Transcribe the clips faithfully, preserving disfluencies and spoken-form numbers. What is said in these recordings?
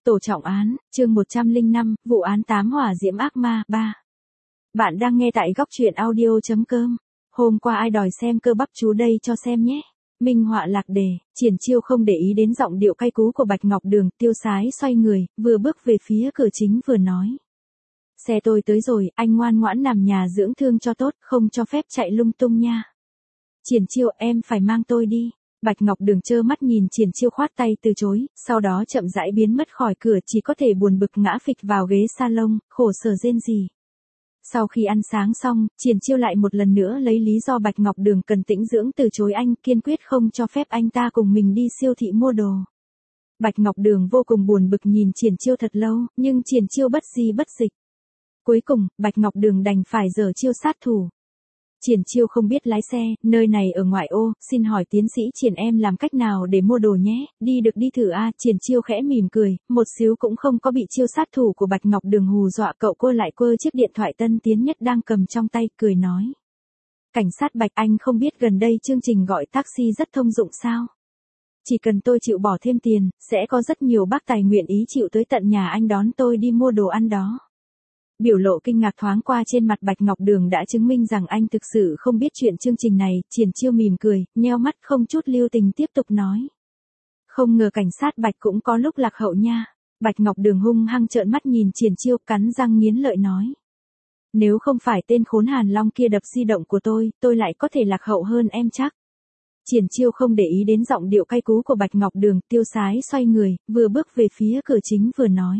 Tổ trọng án, chương một trăm lẻ năm, vụ án tám hỏa diễm ác ma, ba. Bạn đang nghe tại góc truyện audio.com. Hôm qua ai đòi xem cơ bắp chú đây cho xem nhé. Minh họa lạc đề, Triển Chiêu không để ý đến giọng điệu cay cú của Bạch Ngọc Đường, tiêu sái xoay người, vừa bước về phía cửa chính vừa nói. Xe tôi tới rồi, anh ngoan ngoãn nằm nhà dưỡng thương cho tốt, không cho phép chạy lung tung nha. Triển Chiêu, em phải mang tôi đi. Bạch Ngọc Đường trơ mắt nhìn Triển Chiêu khoát tay từ chối, sau đó chậm rãi biến mất khỏi cửa, chỉ có thể buồn bực ngã phịch vào ghế salon, khổ sở rên rỉ. Sau khi ăn sáng xong, Triển Chiêu lại một lần nữa lấy lý do Bạch Ngọc Đường cần tĩnh dưỡng từ chối anh, kiên quyết không cho phép anh ta cùng mình đi siêu thị mua đồ. Bạch Ngọc Đường vô cùng buồn bực nhìn Triển Chiêu thật lâu, nhưng Triển Chiêu bất di bất dịch. Cuối cùng, Bạch Ngọc Đường đành phải giở chiêu sát thủ. Triển Chiêu không biết lái xe, nơi này ở ngoại ô, xin hỏi tiến sĩ Triển em làm cách nào để mua đồ nhé, đi được đi thử a. Triển Chiêu khẽ mỉm cười, một xíu cũng không có bị chiêu sát thủ của Bạch Ngọc Đường hù dọa, cậu quơ lại quơ chiếc điện thoại tân tiến nhất đang cầm trong tay, cười nói. Cảnh sát Bạch, anh không biết gần đây chương trình gọi taxi rất thông dụng sao? Chỉ cần tôi chịu bỏ thêm tiền, sẽ có rất nhiều bác tài nguyện ý chịu tới tận nhà anh đón tôi đi mua đồ ăn đó. Biểu lộ kinh ngạc thoáng qua trên mặt Bạch Ngọc Đường đã chứng minh rằng anh thực sự không biết chuyện chương trình này. Triển Chiêu mỉm cười, nheo mắt không chút lưu tình tiếp tục nói. Không ngờ cảnh sát Bạch cũng có lúc lạc hậu nha. Bạch Ngọc Đường hung hăng trợn mắt nhìn Triển Chiêu, cắn răng nghiến lợi nói. Nếu không phải tên khốn Hàn Long kia đập di động của tôi, tôi lại có thể lạc hậu hơn em chắc. Triển Chiêu không để ý đến giọng điệu cay cú của Bạch Ngọc Đường, tiêu sái xoay người, vừa bước về phía cửa chính vừa nói.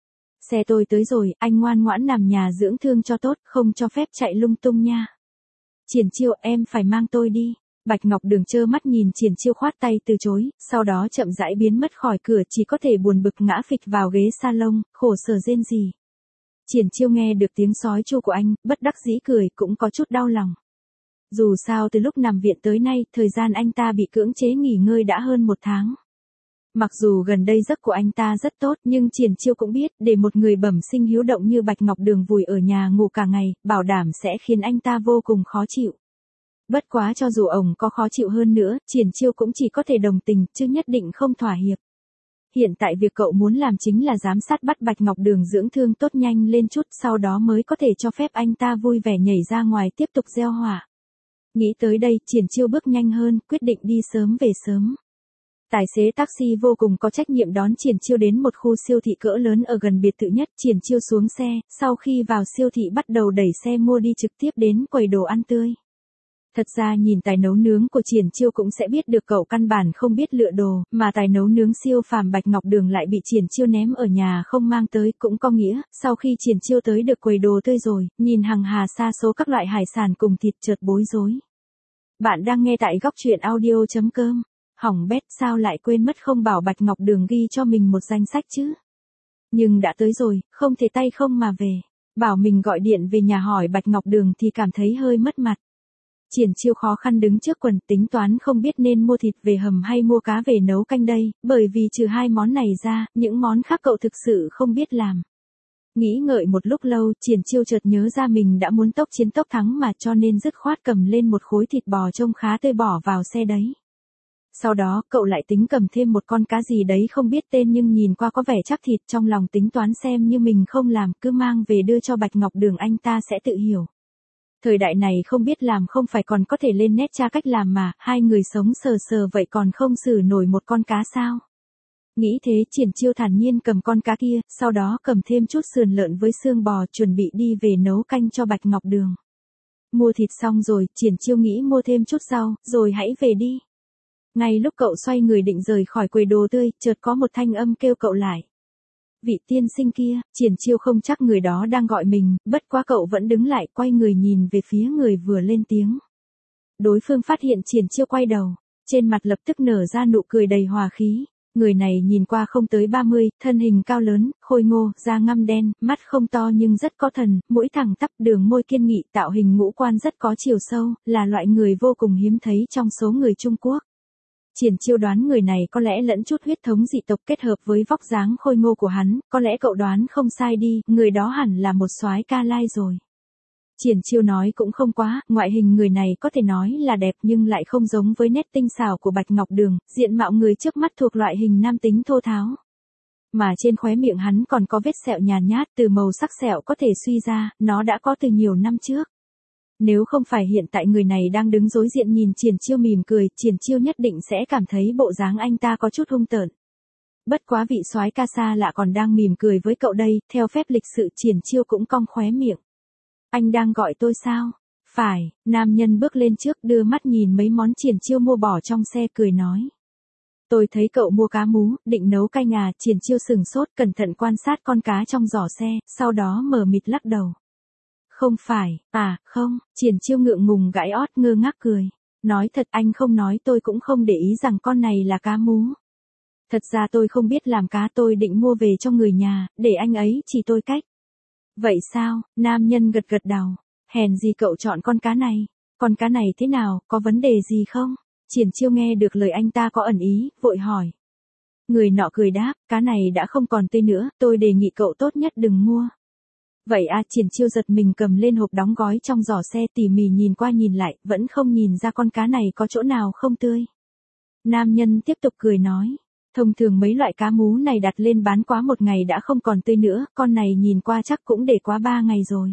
Xe tôi tới rồi, anh ngoan ngoãn nằm nhà dưỡng thương cho tốt, không cho phép chạy lung tung nha. Triển Chiêu, em phải mang tôi đi. Bạch Ngọc Đường trơ mắt nhìn Triển Chiêu khoát tay từ chối, sau đó chậm rãi biến mất khỏi cửa, chỉ có thể buồn bực ngã phịch vào ghế salon, khổ sở rên rỉ. Triển Chiêu nghe được tiếng sói chu của anh, bất đắc dĩ cười, cũng có chút đau lòng. Dù sao từ lúc nằm viện tới nay, thời gian anh ta bị cưỡng chế nghỉ ngơi đã hơn một tháng. Mặc dù gần đây giấc của anh ta rất tốt, nhưng Triển Chiêu cũng biết, để một người bẩm sinh hiếu động như Bạch Ngọc Đường vùi ở nhà ngủ cả ngày, bảo đảm sẽ khiến anh ta vô cùng khó chịu. Bất quá cho dù ông có khó chịu hơn nữa, Triển Chiêu cũng chỉ có thể đồng tình, chứ nhất định không thỏa hiệp. Hiện tại việc cậu muốn làm chính là giám sát bắt Bạch Ngọc Đường dưỡng thương tốt nhanh lên chút, sau đó mới có thể cho phép anh ta vui vẻ nhảy ra ngoài tiếp tục gieo hỏa. Nghĩ tới đây, Triển Chiêu bước nhanh hơn, quyết định đi sớm về sớm. Tài xế taxi vô cùng có trách nhiệm đón Triển Chiêu đến một khu siêu thị cỡ lớn ở gần biệt thự nhất. Triển Chiêu xuống xe, sau khi vào siêu thị bắt đầu đẩy xe mua đi trực tiếp đến quầy đồ ăn tươi. Thật ra nhìn tài nấu nướng của Triển Chiêu cũng sẽ biết được cậu căn bản không biết lựa đồ, mà tài nấu nướng siêu phàm Bạch Ngọc Đường lại bị Triển Chiêu ném ở nhà không mang tới, cũng có nghĩa, sau khi Triển Chiêu tới được quầy đồ tươi rồi, nhìn hằng hà sa số các loại hải sản cùng thịt chợt bối rối. Bạn đang nghe tại góc truyện audio.com. Hỏng bét, sao lại quên mất không bảo Bạch Ngọc Đường ghi cho mình một danh sách chứ? Nhưng đã tới rồi, không thể tay không mà về. Bảo mình gọi điện về nhà hỏi Bạch Ngọc Đường thì cảm thấy hơi mất mặt. Triển Chiêu khó khăn đứng trước quần, tính toán không biết nên mua thịt về hầm hay mua cá về nấu canh đây, bởi vì trừ hai món này ra, những món khác cậu thực sự không biết làm. Nghĩ ngợi một lúc lâu, Triển Chiêu chợt nhớ ra mình đã muốn tốc chiến tốc thắng mà, cho nên dứt khoát cầm lên một khối thịt bò trông khá tươi bỏ vào xe đấy. Sau đó, cậu lại tính cầm thêm một con cá gì đấy không biết tên nhưng nhìn qua có vẻ chắc thịt, trong lòng tính toán xem như mình không làm, cứ mang về đưa cho Bạch Ngọc Đường, anh ta sẽ tự hiểu. Thời đại này không biết làm không phải còn có thể lên net tra cách làm mà, hai người sống sờ sờ vậy còn không xử nổi một con cá sao? Nghĩ thế, Triển Chiêu thản nhiên cầm con cá kia, sau đó cầm thêm chút sườn lợn với xương bò, chuẩn bị đi về nấu canh cho Bạch Ngọc Đường. Mua thịt xong rồi, Triển Chiêu nghĩ mua thêm chút rau, rồi hãy về đi. Ngay lúc cậu xoay người định rời khỏi quầy đồ tươi, chợt có một thanh âm kêu cậu lại. Vị tiên sinh kia. Triển Chiêu không chắc người đó đang gọi mình, bất quá cậu vẫn đứng lại, quay người nhìn về phía người vừa lên tiếng. Đối phương phát hiện Triển Chiêu quay đầu, trên mặt lập tức nở ra nụ cười đầy hòa khí. Người này nhìn qua không tới ba mươi, thân hình cao lớn, khôi ngô, da ngăm đen, mắt không to nhưng rất có thần, mũi thẳng tắp, đường môi kiên nghị, tạo hình ngũ quan rất có chiều sâu, là loại người vô cùng hiếm thấy trong số người Trung Quốc. Triển Chiêu đoán người này có lẽ lẫn chút huyết thống dị tộc kết hợp với vóc dáng khôi ngô của hắn, có lẽ cậu đoán không sai đi, người đó hẳn là một soái ca lai rồi. Triển Chiêu nói cũng không quá, ngoại hình người này có thể nói là đẹp nhưng lại không giống với nét tinh xảo của Bạch Ngọc Đường, diện mạo người trước mắt thuộc loại hình nam tính thô tháo. Mà trên khóe miệng hắn còn có vết sẹo nhàn nhát, từ màu sắc sẹo có thể suy ra, nó đã có từ nhiều năm trước. Nếu không phải hiện tại người này đang đứng đối diện nhìn Triển Chiêu mỉm cười, Triển Chiêu nhất định sẽ cảm thấy bộ dáng anh ta có chút hung tợn. Bất quá vị soái ca xa lạ còn đang mỉm cười với cậu đây, theo phép lịch sự Triển Chiêu cũng cong khóe miệng. Anh đang gọi tôi sao? Phải, nam nhân bước lên trước đưa mắt nhìn mấy món Triển Chiêu mua bỏ trong xe cười nói. Tôi thấy cậu mua cá mú, định nấu canh à, Triển Chiêu sừng sốt cẩn thận quan sát con cá trong giỏ xe, sau đó mờ mịt lắc đầu. Không phải, à, không, Triển Chiêu ngượng ngùng gãi ót ngơ ngác cười. Nói thật anh không nói tôi cũng không để ý rằng con này là cá mú. Thật ra tôi không biết làm cá, tôi định mua về cho người nhà, để anh ấy chỉ tôi cách. Vậy sao, nam nhân gật gật đầu, hèn gì cậu chọn con cá này, con cá này thế nào, có vấn đề gì không? Triển Chiêu nghe được lời anh ta có ẩn ý, vội hỏi. Người nọ cười đáp, cá này đã không còn tươi nữa, tôi đề nghị cậu tốt nhất đừng mua. Vậy à, Triển Chiêu giật mình cầm lên hộp đóng gói trong giỏ xe tỉ mỉ nhìn qua nhìn lại, vẫn không nhìn ra con cá này có chỗ nào không tươi. Nam nhân tiếp tục cười nói. Thông thường mấy loại cá mú này đặt lên bán quá một ngày đã không còn tươi nữa, con này nhìn qua chắc cũng để quá ba ngày rồi.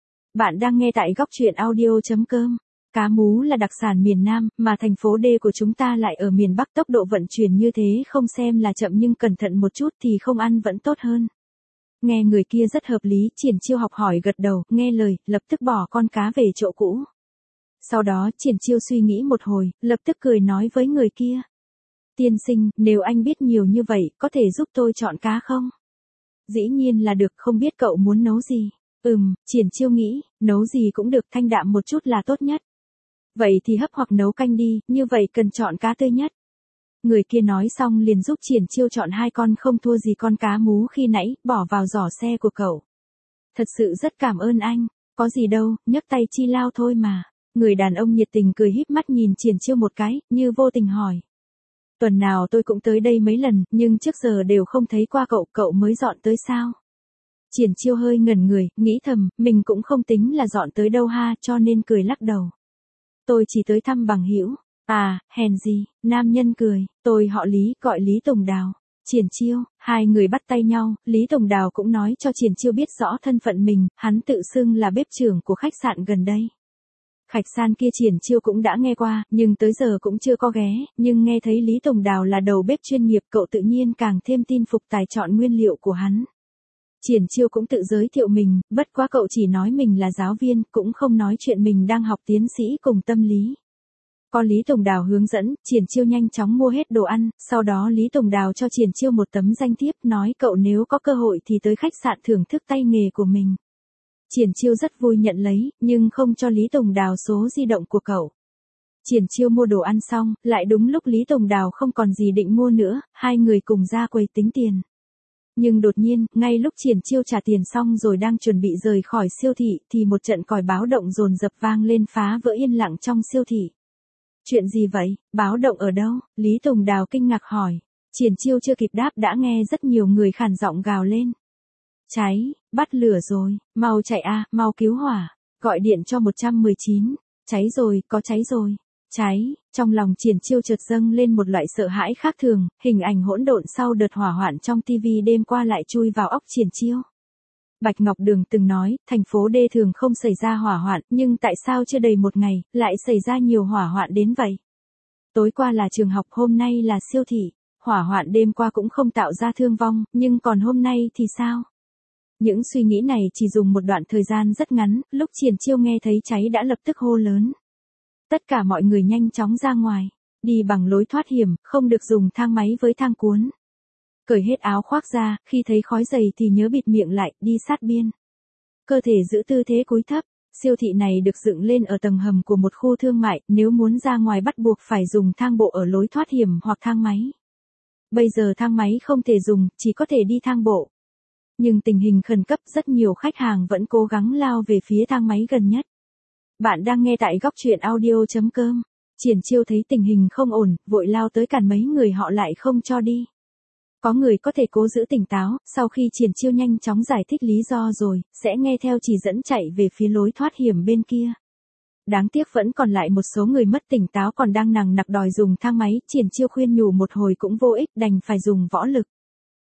Bạn đang nghe tại góc truyện audio.com. Cá mú là đặc sản miền Nam, mà thành phố D của chúng ta lại ở miền Bắc, tốc độ vận chuyển như thế không xem là chậm nhưng cẩn thận một chút thì không ăn vẫn tốt hơn. Nghe người kia rất hợp lý, Triển Chiêu học hỏi gật đầu, nghe lời, lập tức bỏ con cá về chỗ cũ. Sau đó Triển Chiêu suy nghĩ một hồi, lập tức cười nói với người kia. Tiên sinh, nếu anh biết nhiều như vậy, có thể giúp tôi chọn cá không? Dĩ nhiên là được, không biết cậu muốn nấu gì? Ừm, Triển Chiêu nghĩ, nấu gì cũng được, thanh đạm một chút là tốt nhất. Vậy thì hấp hoặc nấu canh đi, như vậy cần chọn cá tươi nhất. Người kia nói xong liền giúp Triển Chiêu chọn hai con không thua gì con cá mú khi nãy, bỏ vào giỏ xe của cậu. Thật sự rất cảm ơn anh, có gì đâu, nhấc tay chi lao thôi mà. Người đàn ông nhiệt tình cười híp mắt nhìn Triển Chiêu một cái, như vô tình hỏi. Tuần nào tôi cũng tới đây mấy lần, nhưng trước giờ đều không thấy qua cậu, cậu mới dọn tới sao? Triển Chiêu hơi ngẩn người, nghĩ thầm, mình cũng không tính là dọn tới đâu ha, cho nên cười lắc đầu. Tôi chỉ tới thăm bằng hữu. À, hèn gì, nam nhân cười, tôi họ Lý, gọi Lý Tùng Đào. Triển Chiêu, hai người bắt tay nhau, Lý Tùng Đào cũng nói cho Triển Chiêu biết rõ thân phận mình, hắn tự xưng là bếp trưởng của khách sạn gần đây. Khách sạn kia Triển Chiêu cũng đã nghe qua, nhưng tới giờ cũng chưa có ghé, nhưng nghe thấy Lý Tùng Đào là đầu bếp chuyên nghiệp, cậu tự nhiên càng thêm tin phục tài chọn nguyên liệu của hắn. Triển Chiêu cũng tự giới thiệu mình, bất quá cậu chỉ nói mình là giáo viên, cũng không nói chuyện mình đang học tiến sĩ cùng tâm lý. Có Lý Tùng Đào hướng dẫn, Triển Chiêu nhanh chóng mua hết đồ ăn, sau đó Lý Tùng Đào cho Triển Chiêu một tấm danh thiếp, nói cậu nếu có cơ hội thì tới khách sạn thưởng thức tay nghề của mình. Triển Chiêu rất vui nhận lấy, nhưng không cho Lý Tùng Đào số di động của cậu. Triển Chiêu mua đồ ăn xong, lại đúng lúc Lý Tùng Đào không còn gì định mua nữa, hai người cùng ra quầy tính tiền. Nhưng đột nhiên, ngay lúc Triển Chiêu trả tiền xong rồi đang chuẩn bị rời khỏi siêu thị, thì một trận còi báo động dồn dập vang lên phá vỡ yên lặng trong siêu thị. Chuyện gì vậy, báo động ở đâu? Lý Tùng Đào kinh ngạc hỏi. Triển Chiêu chưa kịp đáp đã nghe rất nhiều người khàn giọng gào lên. Cháy, bắt lửa rồi, mau chạy a, mau cứu hỏa, gọi điện cho một một chín, cháy rồi, có cháy rồi, cháy, trong lòng Triển Chiêu chợt dâng lên một loại sợ hãi khác thường, hình ảnh hỗn độn sau đợt hỏa hoạn trong tivi đêm qua lại chui vào óc Triển Chiêu. Bạch Ngọc Đường từng nói, thành phố D thường không xảy ra hỏa hoạn, nhưng tại sao chưa đầy một ngày, lại xảy ra nhiều hỏa hoạn đến vậy? Tối qua là trường học, hôm nay là siêu thị, hỏa hoạn đêm qua cũng không tạo ra thương vong, nhưng còn hôm nay thì sao? Những suy nghĩ này chỉ dùng một đoạn thời gian rất ngắn, lúc Triển Chiêu nghe thấy cháy đã lập tức hô lớn. Tất cả mọi người nhanh chóng ra ngoài, đi bằng lối thoát hiểm, không được dùng thang máy với thang cuốn. Cởi hết áo khoác ra, khi thấy khói dày thì nhớ bịt miệng lại, đi sát biên. Cơ thể giữ tư thế cúi thấp, siêu thị này được dựng lên ở tầng hầm của một khu thương mại, nếu muốn ra ngoài bắt buộc phải dùng thang bộ ở lối thoát hiểm hoặc thang máy. Bây giờ thang máy không thể dùng, chỉ có thể đi thang bộ. Nhưng tình hình khẩn cấp rất nhiều khách hàng vẫn cố gắng lao về phía thang máy gần nhất. Bạn đang nghe tại góc truyện audio.com. Triển Chiêu thấy tình hình không ổn, vội lao tới cản mấy người họ lại không cho đi. Có người có thể cố giữ tỉnh táo, sau khi Triển Chiêu nhanh chóng giải thích lý do rồi, sẽ nghe theo chỉ dẫn chạy về phía lối thoát hiểm bên kia. Đáng tiếc vẫn còn lại một số người mất tỉnh táo còn đang nằng nặc đòi dùng thang máy, Triển Chiêu khuyên nhủ một hồi cũng vô ích, đành phải dùng võ lực.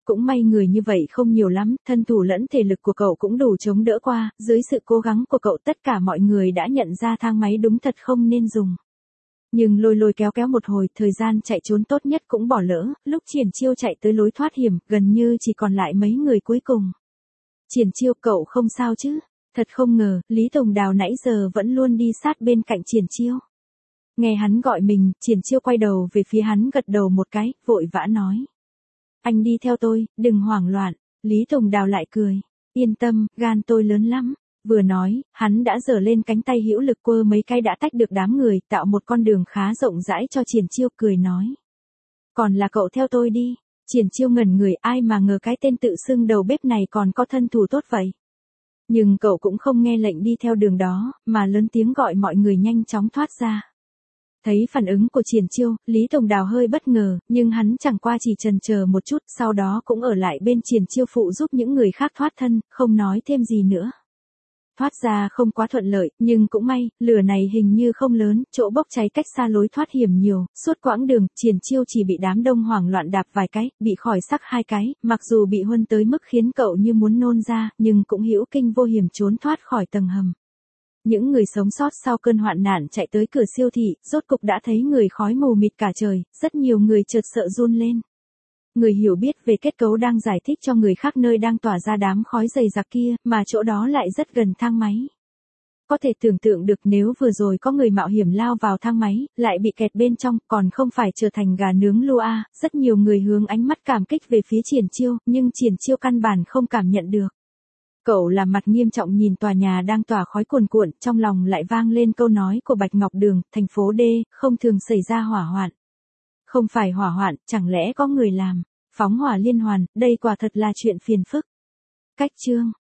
Cũng may người như vậy không nhiều lắm, thân thủ lẫn thể lực của cậu cũng đủ chống đỡ qua, dưới sự cố gắng của cậu tất cả mọi người đã nhận ra thang máy đúng thật không nên dùng. Nhưng lôi lôi kéo kéo một hồi, thời gian chạy trốn tốt nhất cũng bỏ lỡ, lúc Triển Chiêu chạy tới lối thoát hiểm, gần như chỉ còn lại mấy người cuối cùng. Triển Chiêu, cậu không sao chứ? Thật không ngờ, Lý Tùng Đào nãy giờ vẫn luôn đi sát bên cạnh Triển Chiêu. Nghe hắn gọi mình, Triển Chiêu quay đầu về phía hắn gật đầu một cái, vội vã nói. Anh đi theo tôi, đừng hoảng loạn. Lý Tùng Đào lại cười. Yên tâm, gan tôi lớn lắm. Vừa nói, hắn đã giở lên cánh tay hữu lực quơ mấy cái đã tách được đám người, tạo một con đường khá rộng rãi cho Triển Chiêu, cười nói. Còn là cậu theo tôi đi. Triển Chiêu ngẩn người, ai mà ngờ cái tên tự xưng đầu bếp này còn có thân thủ tốt vậy. Nhưng cậu cũng không nghe lệnh đi theo đường đó, mà lớn tiếng gọi mọi người nhanh chóng thoát ra. Thấy phản ứng của Triển Chiêu, Lý Tùng Đào hơi bất ngờ, nhưng hắn chẳng qua chỉ chần chờ một chút, sau đó cũng ở lại bên Triển Chiêu phụ giúp những người khác thoát thân, không nói thêm gì nữa. Thoát ra không quá thuận lợi, nhưng cũng may, lửa này hình như không lớn, chỗ bốc cháy cách xa lối thoát hiểm nhiều, suốt quãng đường, Triển Chiêu chỉ bị đám đông hoảng loạn đạp vài cái, bị khỏi sắc hai cái, mặc dù bị huân tới mức khiến cậu như muốn nôn ra, nhưng cũng hữu kinh vô hiểm trốn thoát khỏi tầng hầm. Những người sống sót sau cơn hoạn nạn chạy tới cửa siêu thị, rốt cục đã thấy người khói mù mịt cả trời, rất nhiều người chợt sợ run lên. Người hiểu biết về kết cấu đang giải thích cho người khác nơi đang tỏa ra đám khói dày đặc kia, mà chỗ đó lại rất gần thang máy. Có thể tưởng tượng được nếu vừa rồi có người mạo hiểm lao vào thang máy, lại bị kẹt bên trong, còn không phải trở thành gà nướng lua a. Rất nhiều người hướng ánh mắt cảm kích về phía Triển Chiêu, nhưng Triển Chiêu căn bản không cảm nhận được. Cậu làm mặt nghiêm trọng nhìn tòa nhà đang tỏa khói cuồn cuộn, trong lòng lại vang lên câu nói của Bạch Ngọc Đường, thành phố D, không thường xảy ra hỏa hoạn. Không phải hỏa hoạn, chẳng lẽ có người làm, phóng hỏa liên hoàn, đây quả thật là chuyện phiền phức. Cách chương